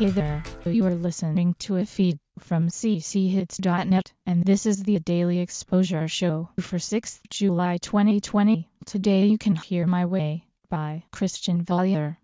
Hey there, you are listening to a feed from cchits.net, and this is the Daily Exposure Show for 6th July 2020. Today you can hear My Way by Christian Valier.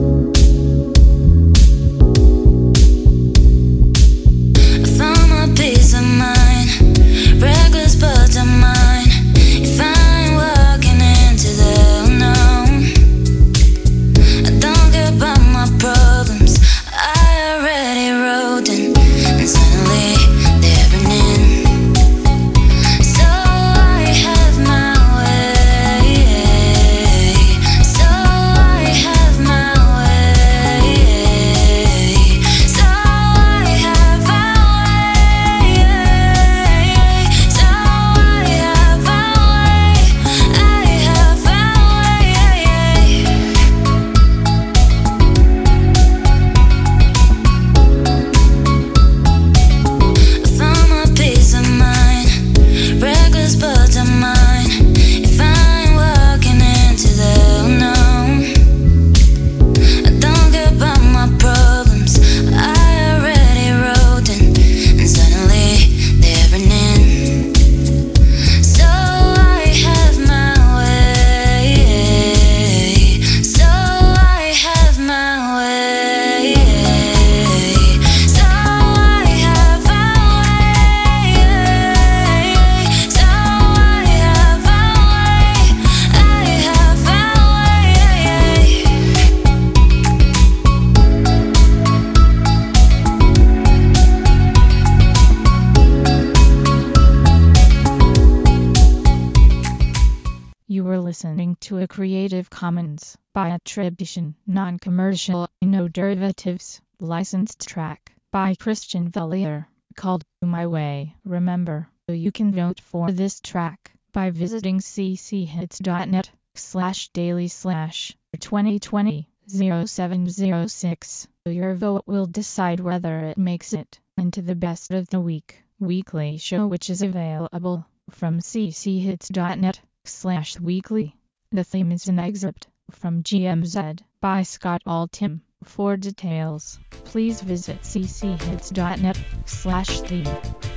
I found my peace of mind, reckless but I'm mine. If I ain't walking into the unknown, I don't care about my problems, I already wrote them, and suddenly they're running. So I have my way, so I have my way, so I have my way, so I have my way, I have my way. I found my peace of mind, reckless but I'm mine. If I ain't walking into the unknown, I don't care about my problems, I already wrote them, and suddenly they're running. So I have my way, so I have my way, so I have my way, so I have my way, I have my way. You were listening to a Creative Commons by attribution, non-commercial, no derivatives, licensed track by Christian Valier called My Way. Remember, you can vote for this track by visiting cchits.net/daily/2020-0706. Your vote will decide whether it makes it into the best of the week weekly show, which is available from cchits.net/weekly. The theme is an excerpt from GMZ by Scott Altham. For details, please visit cchits.net/theme.